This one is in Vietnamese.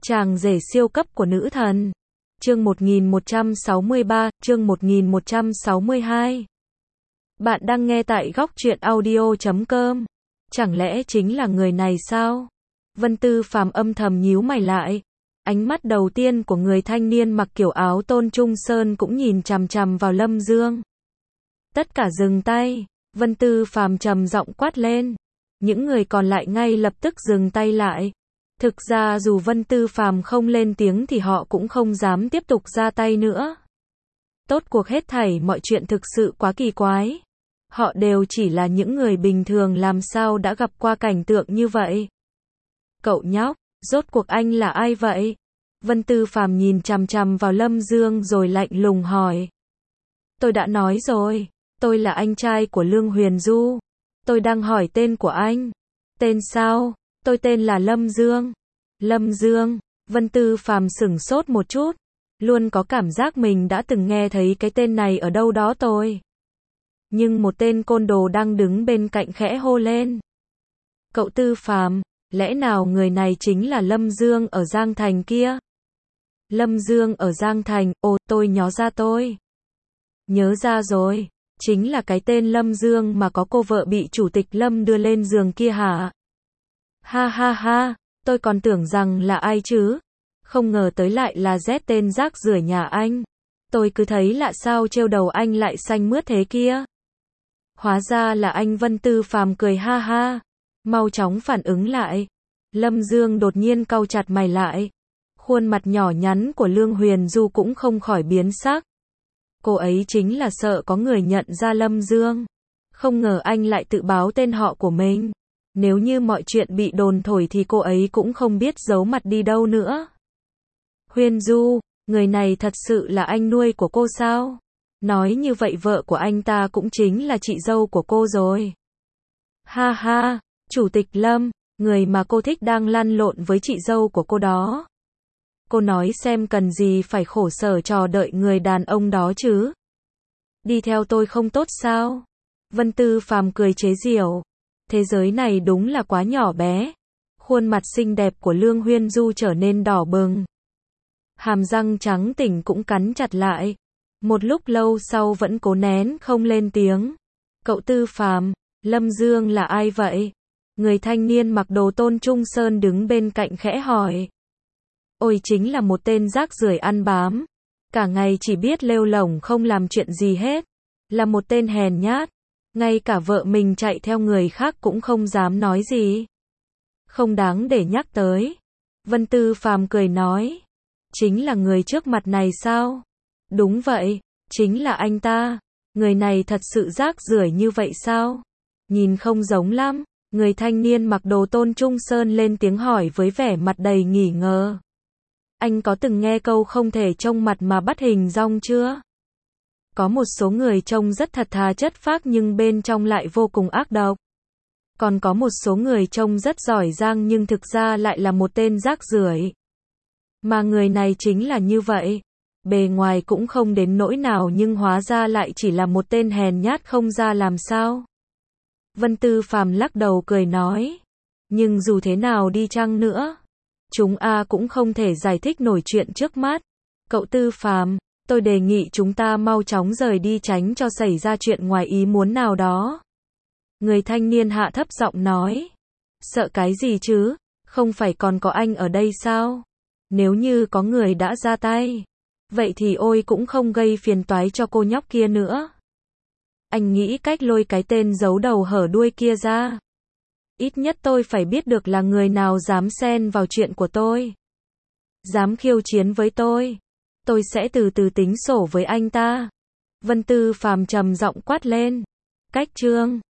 Chàng rể siêu cấp của nữ thần. Chương 1163, chương 1162. Bạn đang nghe tại góc truyện audio.com. Chẳng lẽ chính là người này sao? Vân Tư Phàm âm thầm nhíu mày lại. Ánh mắt đầu tiên của người thanh niên mặc kiểu áo Tôn Trung Sơn cũng nhìn chằm chằm vào Lâm Dương. Tất cả dừng tay, Vân Tư Phàm trầm giọng quát lên. Những người còn lại ngay lập tức dừng tay lại. Thực ra dù Vân Tư Phàm không lên tiếng thì họ cũng không dám tiếp tục ra tay nữa. Tốt cuộc hết thảy mọi chuyện thực sự quá kỳ quái. Họ đều chỉ là những người bình thường làm sao đã gặp qua cảnh tượng như vậy. Cậu nhóc, rốt cuộc anh là ai vậy? Vân Tư Phàm nhìn chằm chằm vào Lâm Dương rồi lạnh lùng hỏi. Tôi đã nói rồi, tôi là anh trai của Lương Huyền Du. Tôi đang hỏi tên của anh. Tên sao? Tôi tên là Lâm Dương. Lâm Dương, Vân Tư Phàm sửng sốt một chút. Luôn có cảm giác mình đã từng nghe thấy cái tên này ở đâu đó tôi. Nhưng một tên côn đồ đang đứng bên cạnh khẽ hô lên. Cậu Tư Phàm, lẽ nào người này chính là Lâm Dương ở Giang Thành kia? Lâm Dương ở Giang Thành, tôi nhớ ra rồi. Chính là cái tên Lâm Dương mà có cô vợ bị chủ tịch Lâm đưa lên giường kia hả? Ha ha ha, tôi còn tưởng rằng là ai chứ? Không ngờ tới lại là Z tên rác rưởi nhà anh. Tôi cứ thấy lạ sao trêu đầu anh lại xanh mướt thế kia. Hóa ra là anh. Vân Tư Phàm cười ha ha. Mau chóng phản ứng lại. Lâm Dương đột nhiên cau chặt mày lại. Khuôn mặt nhỏ nhắn của Lương Huyền Du cũng không khỏi biến sắc. Cô ấy chính là sợ có người nhận ra Lâm Dương. Không ngờ anh lại tự báo tên họ của mình. Nếu như mọi chuyện bị đồn thổi thì cô ấy cũng không biết giấu mặt đi đâu nữa. Huyền Du, người này thật sự là anh nuôi của cô sao? Nói như vậy vợ của anh ta cũng chính là chị dâu của cô rồi. Ha ha, Chủ tịch Lâm, người mà cô thích đang lăn lộn với chị dâu của cô đó. Cô nói xem cần gì phải khổ sở chờ đợi người đàn ông đó chứ. Đi theo tôi không tốt sao? Vân Tư Phàm cười chế giễu. Thế giới này đúng là quá nhỏ bé. Khuôn mặt xinh đẹp của Lương Huyền Du trở nên đỏ bừng. Hàm răng trắng tỉnh cũng cắn chặt lại. Một lúc lâu sau vẫn cố nén không lên tiếng. Cậu Tư Phàm, Lâm Dương là ai vậy? Người thanh niên mặc đồ Tôn Trung Sơn đứng bên cạnh khẽ hỏi. Ôi chính là một tên rác rưởi ăn bám. Cả ngày chỉ biết lêu lổng không làm chuyện gì hết. Là một tên hèn nhát. Ngay cả vợ mình chạy theo người khác cũng không dám nói gì. Không đáng để nhắc tới. Vân Tư Phàm cười nói. Chính là người trước mặt này sao? Đúng vậy, chính là anh ta. Người này thật sự rác rưởi như vậy sao? Nhìn không giống lắm. Người thanh niên mặc đồ Tôn Trung Sơn lên tiếng hỏi với vẻ mặt đầy nghi ngờ. Anh có từng nghe câu không thể trông mặt mà bắt hình dong chưa? Có một số người trông rất thật thà chất phác nhưng bên trong lại vô cùng ác độc. Còn có một số người trông rất giỏi giang nhưng thực ra lại là một tên rác rưởi. Mà người này chính là như vậy. Bề ngoài cũng không đến nỗi nào nhưng hóa ra lại chỉ là một tên hèn nhát không ra làm sao. Vân Tư Phàm lắc đầu cười nói. Nhưng dù thế nào đi chăng nữa, chúng cũng không thể giải thích nổi chuyện trước mắt. Cậu Tư Phàm, tôi đề nghị chúng ta mau chóng rời đi tránh cho xảy ra chuyện ngoài ý muốn nào đó. Người thanh niên hạ thấp giọng nói. Sợ cái gì chứ? Không phải còn có anh ở đây sao? Nếu như có người đã ra tay, vậy thì cũng không gây phiền toái cho cô nhóc kia nữa. Anh nghĩ cách lôi cái tên giấu đầu hở đuôi kia ra. Ít nhất tôi phải biết được là người nào dám xen vào chuyện của tôi. Dám khiêu chiến với tôi. Tôi sẽ từ từ tính sổ với anh ta. Vân Tư Phàm trầm giọng quát lên. Cách chương